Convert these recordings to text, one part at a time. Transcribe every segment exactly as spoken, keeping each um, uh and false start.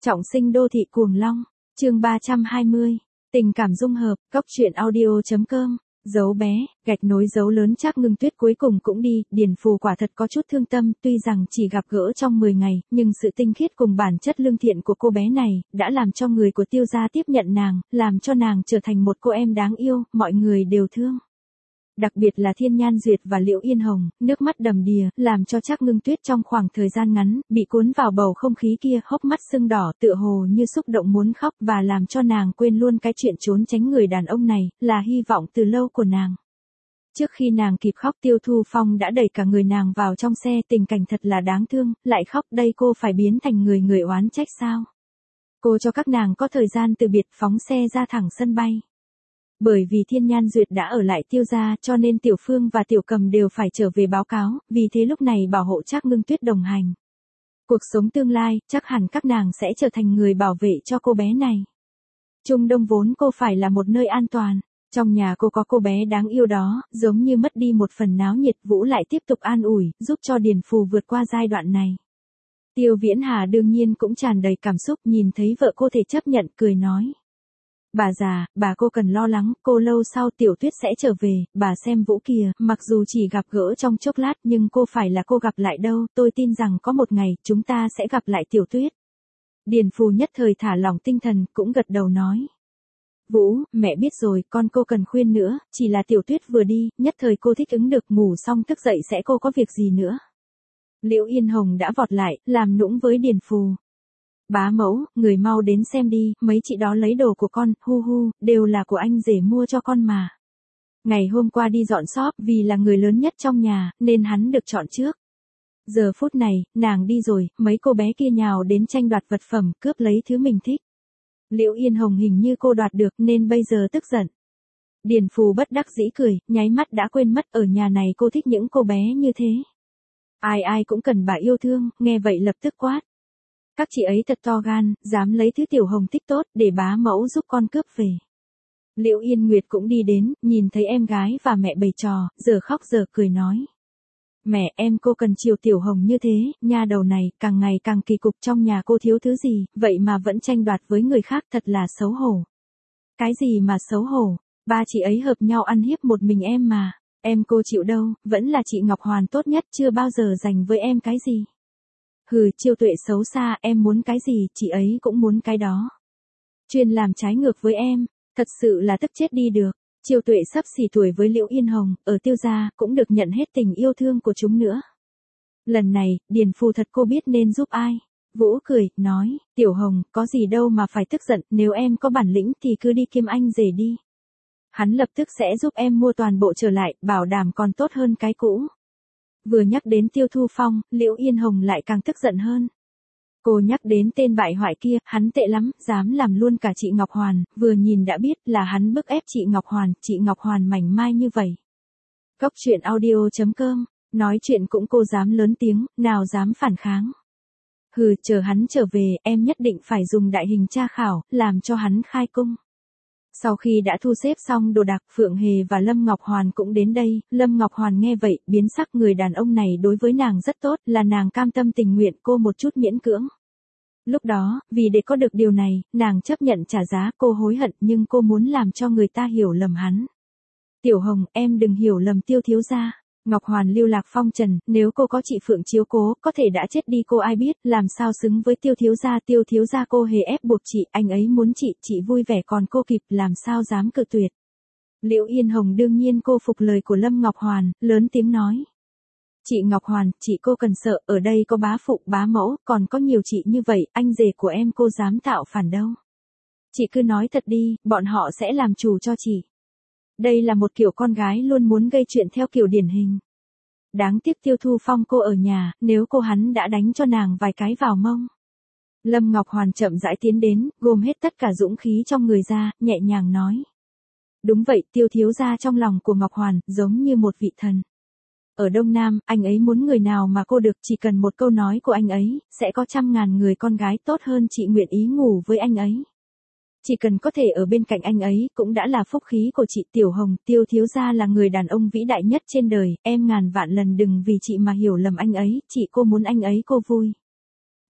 Trọng sinh đô thị cuồng long, chương ba trăm hai mươi, tình cảm dung hợp, góc truyện audio.com, dấu bé, gạch nối dấu lớn Trác Ngưng Tuyết cuối cùng cũng đi, Điền Phù quả thật có chút thương tâm, tuy rằng chỉ gặp gỡ trong mười ngày, nhưng sự tinh khiết cùng bản chất lương thiện của cô bé này, đã làm cho người của Tiêu gia tiếp nhận nàng, làm cho nàng trở thành một cô em đáng yêu, mọi người đều thương. Đặc biệt là Thiên Nhan Duyệt và Liễu Yên Hồng, nước mắt đầm đìa, làm cho Trác Ngưng Tuyết trong khoảng thời gian ngắn, bị cuốn vào bầu không khí kia, hốc mắt sưng đỏ, tựa hồ như xúc động muốn khóc và làm cho nàng quên luôn cái chuyện trốn tránh người đàn ông này, là hy vọng từ lâu của nàng. Trước khi nàng kịp khóc Tiêu Thu Phong đã đẩy cả người nàng vào trong xe, tình cảnh thật là đáng thương, lại khóc đây cô phải biến thành người người oán trách sao? Cô cho các nàng có thời gian từ biệt phóng xe ra thẳng sân bay. Bởi vì Thiên Nhan Duyệt đã ở lại Tiêu gia cho nên Tiểu Phương và Tiểu Cầm đều phải trở về báo cáo, vì thế lúc này bảo hộ Trác Ngưng Tuyết đồng hành. Cuộc sống tương lai, chắc hẳn các nàng sẽ trở thành người bảo vệ cho cô bé này. Trung Đông vốn cô phải là một nơi an toàn, trong nhà cô có cô bé đáng yêu đó, giống như mất đi một phần náo nhiệt, Vũ lại tiếp tục an ủi, giúp cho Điền Phù vượt qua giai đoạn này. Tiêu Viễn Hà đương nhiên cũng tràn đầy cảm xúc, nhìn thấy vợ cô thể chấp nhận, cười nói. Bà già, bà cô cần lo lắng, cô lâu sau Tiểu Tuyết sẽ trở về, bà xem Vũ kìa, mặc dù chỉ gặp gỡ trong chốc lát nhưng cô phải là cô gặp lại đâu, tôi tin rằng có một ngày, chúng ta sẽ gặp lại Tiểu Tuyết. Điền Phù nhất thời thả lỏng tinh thần, cũng gật đầu nói. Vũ, mẹ biết rồi, con cô cần khuyên nữa, chỉ là Tiểu Tuyết vừa đi, nhất thời cô thích ứng được, ngủ xong thức dậy sẽ cô có việc gì nữa. Liễu Yên Hồng đã vọt lại, làm nũng với Điền Phù. Bá mẫu, người mau đến xem đi, mấy chị đó lấy đồ của con, hu hu, đều là của anh rể mua cho con mà. Ngày hôm qua đi dọn shop, vì là người lớn nhất trong nhà, nên hắn được chọn trước. Giờ phút này, nàng đi rồi, mấy cô bé kia nhào đến tranh đoạt vật phẩm, cướp lấy thứ mình thích. Liễu Yên Hồng hình như cô đoạt được nên bây giờ tức giận. Điền Phù bất đắc dĩ cười, nháy mắt đã quên mất ở nhà này cô thích những cô bé như thế. Ai ai cũng cần bà yêu thương, nghe vậy lập tức quát. Các chị ấy thật to gan, dám lấy thứ Tiểu Hồng thích tốt, để bá mẫu giúp con cướp về. Liễu Yên Nguyệt cũng đi đến, nhìn thấy em gái và mẹ bày trò, giờ khóc giờ cười nói. Mẹ, em cô cần chiều Tiểu Hồng như thế, nha đầu này, càng ngày càng kỳ cục, trong nhà cô thiếu thứ gì, vậy mà vẫn tranh đoạt với người khác, thật là xấu hổ. Cái gì mà xấu hổ, ba chị ấy hợp nhau ăn hiếp một mình em mà, em cô chịu đâu, vẫn là chị Ngọc Hoàn tốt nhất, chưa bao giờ dành với em cái gì. Hừ, Chiêu Tuệ xấu xa, em muốn cái gì, chị ấy cũng muốn cái đó. Chuyên làm trái ngược với em, thật sự là tức chết đi được. Chiêu Tuệ sắp xỉ tuổi với Liễu Yên Hồng, ở Tiêu gia, cũng được nhận hết tình yêu thương của chúng nữa. Lần này, Điền Phù thật cô biết nên giúp ai. Vũ cười, nói, Tiểu Hồng, có gì đâu mà phải tức giận, nếu em có bản lĩnh thì cứ đi kiếm anh rể đi. Hắn lập tức sẽ giúp em mua toàn bộ trở lại, bảo đảm còn tốt hơn cái cũ. Vừa nhắc đến Tiêu Thu Phong, Liễu Yên Hồng lại càng tức giận hơn. Cô nhắc đến tên bại hoại kia, hắn tệ lắm, dám làm luôn cả chị Ngọc Hoàn, vừa nhìn đã biết là hắn bức ép chị Ngọc Hoàn, chị Ngọc Hoàn mảnh mai như vậy. Góc truyện audio.com, nói chuyện cũng cô dám lớn tiếng, nào dám phản kháng. Hừ, chờ hắn trở về, em nhất định phải dùng đại hình tra khảo, làm cho hắn khai cung. Sau khi đã thu xếp xong đồ đạc, Phượng Hề và Lâm Ngọc Hoàn cũng đến đây, Lâm Ngọc Hoàn nghe vậy, biến sắc, người đàn ông này đối với nàng rất tốt, là nàng cam tâm tình nguyện, cô một chút miễn cưỡng. Lúc đó, vì để có được điều này, nàng chấp nhận trả giá, cô hối hận nhưng cô muốn làm cho người ta hiểu lầm hắn. Tiểu Hồng, em đừng hiểu lầm Tiêu thiếu gia. Ngọc Hoàn lưu lạc phong trần, nếu cô có chị Phượng chiếu cố, có thể đã chết đi cô ai biết, làm sao xứng với Tiêu thiếu gia, Tiêu thiếu gia cô hề ép buộc chị, anh ấy muốn chị, chị vui vẻ còn cô kịp, làm sao dám cự tuyệt. Liễu Yên Hồng đương nhiên cô phục lời của Lâm Ngọc Hoàn, lớn tiếng nói. Chị Ngọc Hoàn, chị cô cần sợ, ở đây có bá phụ, bá mẫu, còn có nhiều chị như vậy, anh rể của em cô dám tạo phản đâu. Chị cứ nói thật đi, bọn họ sẽ làm chủ cho chị. Đây là một kiểu con gái luôn muốn gây chuyện theo kiểu điển hình. Đáng tiếc Tiêu Thu Phong cô ở nhà, nếu cô hắn đã đánh cho nàng vài cái vào mông. Lâm Ngọc Hoàn chậm rãi tiến đến, gồm hết tất cả dũng khí trong người ra, nhẹ nhàng nói. Đúng vậy, Tiêu thiếu gia trong lòng của Ngọc Hoàn, giống như một vị thần. Ở Đông Nam, anh ấy muốn người nào mà cô được, chỉ cần một câu nói của anh ấy, sẽ có trăm ngàn người con gái tốt hơn chị nguyện ý ngủ với anh ấy. Chỉ cần có thể ở bên cạnh anh ấy, cũng đã là phúc khí của chị. Tiểu Hồng, Tiêu thiếu gia là người đàn ông vĩ đại nhất trên đời, em ngàn vạn lần đừng vì chị mà hiểu lầm anh ấy, chị cô muốn anh ấy cô vui.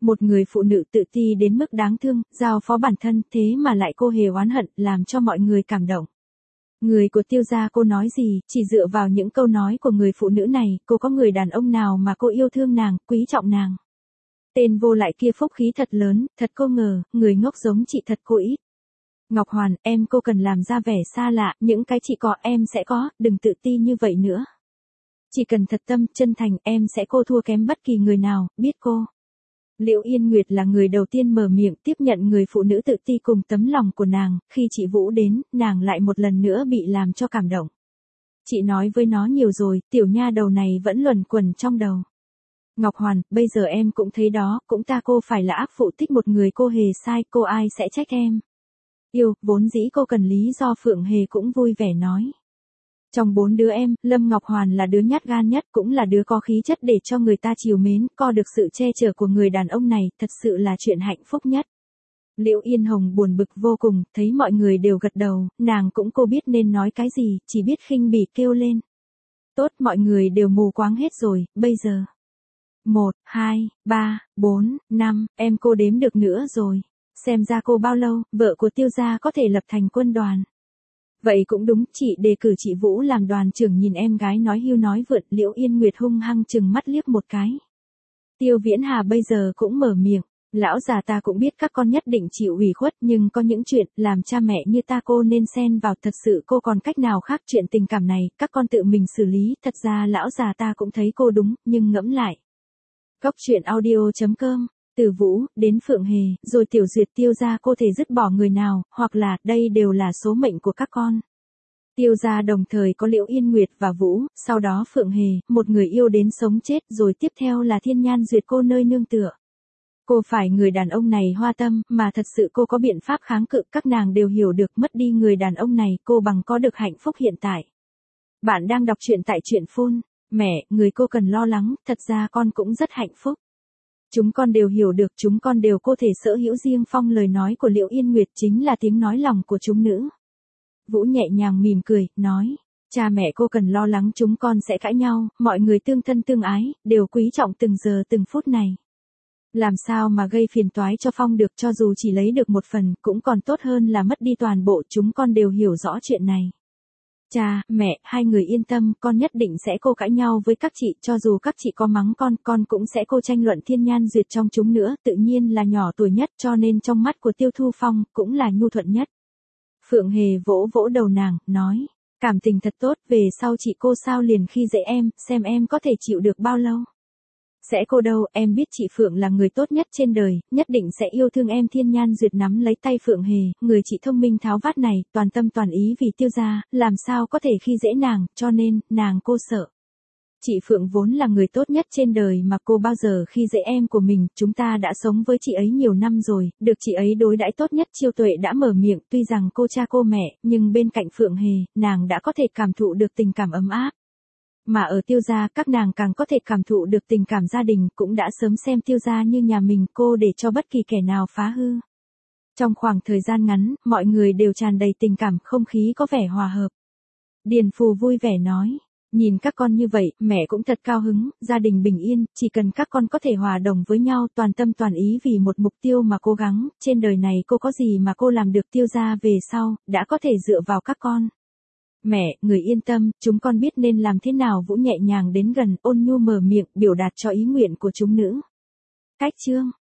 Một người phụ nữ tự ti đến mức đáng thương, giao phó bản thân thế mà lại cô hề oán hận, làm cho mọi người cảm động. Người của Tiêu gia cô nói gì, chỉ dựa vào những câu nói của người phụ nữ này, cô có người đàn ông nào mà cô yêu thương nàng, quý trọng nàng. Tên vô lại kia phúc khí thật lớn, thật cô ngờ, người ngốc giống chị thật cô ít. Ngọc Hoàn, em cô cần làm ra vẻ xa lạ, những cái chị có em sẽ có, đừng tự ti như vậy nữa. Chỉ cần thật tâm, chân thành, em sẽ cô thua kém bất kỳ người nào, biết cô. Liễu Yên Nguyệt là người đầu tiên mở miệng tiếp nhận người phụ nữ tự ti cùng tấm lòng của nàng, khi chị Vũ đến, nàng lại một lần nữa bị làm cho cảm động. Chị nói với nó nhiều rồi, tiểu nha đầu này vẫn luẩn quẩn trong đầu. Ngọc Hoàn, bây giờ em cũng thấy đó, cũng ta cô phải là ác phụ thích một người cô hề sai, cô ai sẽ trách em. Yêu, vốn dĩ cô cần lý do Phượng Hề cũng vui vẻ nói. Trong bốn đứa em, Lâm Ngọc Hoàn là đứa nhát gan nhất, cũng là đứa có khí chất để cho người ta chiều mến, co được sự che chở của người đàn ông này, thật sự là chuyện hạnh phúc nhất. Liễu Yên Hồng buồn bực vô cùng, thấy mọi người đều gật đầu, nàng cũng cô biết nên nói cái gì, chỉ biết khinh bỉ kêu lên. Tốt, mọi người đều mù quáng hết rồi, bây giờ. Một, hai, ba, bốn, năm, em cô đếm được nữa rồi. Xem ra cô bao lâu, vợ của Tiêu gia có thể lập thành quân đoàn. Vậy cũng đúng, chị đề cử chị Vũ làm đoàn trưởng. Nhìn em gái nói hưu nói vượt, Liễu Yên Nguyệt hung hăng chừng mắt liếc một cái. Tiêu Viễn Hà bây giờ cũng mở miệng, lão già ta cũng biết các con nhất định chịu ủy khuất, nhưng có những chuyện, làm cha mẹ như ta cô nên xen vào, thật sự cô còn cách nào khác, chuyện tình cảm này, các con tự mình xử lý, thật ra lão già ta cũng thấy cô đúng, nhưng ngẫm lại. Góc truyện audio chấm com. Từ Vũ, đến Phượng Hề, rồi Tiểu Duyệt Tiêu gia cô thể dứt bỏ người nào, hoặc là, đây đều là số mệnh của các con. Tiêu gia đồng thời có Liễu Yên Nguyệt và Vũ, sau đó Phượng Hề, một người yêu đến sống chết, rồi tiếp theo là Thiên Nhan Duyệt cô nơi nương tựa. Cô phải người đàn ông này hoa tâm, mà thật sự cô có biện pháp kháng cự, các nàng đều hiểu được mất đi người đàn ông này, cô bằng có được hạnh phúc hiện tại. Bạn đang đọc truyện tại truyện phun, mẹ, người cô cần lo lắng, thật ra con cũng rất hạnh phúc. Chúng con đều hiểu được, chúng con đều có thể sở hữu riêng phong. Lời nói của Liễu Yên Nguyệt chính là tiếng nói lòng của chúng nữ. Vũ nhẹ nhàng mỉm cười, nói, cha mẹ cô cần lo lắng chúng con sẽ cãi nhau, mọi người tương thân tương ái, đều quý trọng từng giờ từng phút này. Làm sao mà gây phiền toái cho Phong được, cho dù chỉ lấy được một phần, cũng còn tốt hơn là mất đi toàn bộ, chúng con đều hiểu rõ chuyện này. Cha, mẹ, hai người yên tâm, con nhất định sẽ cô cãi nhau với các chị, cho dù các chị có mắng con, con cũng sẽ cô tranh luận Thiên Nhan Duyệt trong chúng nữa, tự nhiên là nhỏ tuổi nhất, cho nên trong mắt của Tiêu Thu Phong, cũng là nhu thuận nhất. Phượng Hề vỗ vỗ đầu nàng, nói, cảm tình thật tốt, về sau chị cô sao liền khi dễ em, xem em có thể chịu được bao lâu. Sẽ cô đâu, em biết chị Phượng là người tốt nhất trên đời, nhất định sẽ yêu thương em. Thiên Nhan Duyệt nắm lấy tay Phượng Hề, người chị thông minh tháo vát này, toàn tâm toàn ý vì Tiêu gia, làm sao có thể khi dễ nàng, cho nên, nàng cô sợ. Chị Phượng vốn là người tốt nhất trên đời mà cô bao giờ khi dễ em của mình, chúng ta đã sống với chị ấy nhiều năm rồi, được chị ấy đối đãi tốt nhất. Chiêu Tuệ đã mở miệng, tuy rằng cô cha cô mẹ, nhưng bên cạnh Phượng Hề, nàng đã có thể cảm thụ được tình cảm ấm áp. Mà ở Tiêu gia, các nàng càng có thể cảm thụ được tình cảm gia đình, cũng đã sớm xem Tiêu gia như nhà mình, cô để cho bất kỳ kẻ nào phá hư. Trong khoảng thời gian ngắn, mọi người đều tràn đầy tình cảm, không khí có vẻ hòa hợp. Điền Phù vui vẻ nói, nhìn các con như vậy, mẹ cũng thật cao hứng, gia đình bình yên, chỉ cần các con có thể hòa đồng với nhau, toàn tâm toàn ý vì một mục tiêu mà cố gắng, trên đời này cô có gì mà cô làm được. Tiêu gia về sau, đã có thể dựa vào các con. Mẹ, người yên tâm, chúng con biết nên làm thế nào. Vũ nhẹ nhàng đến gần, ôn nhu mở miệng, biểu đạt cho ý nguyện của chúng nữ. Cách chương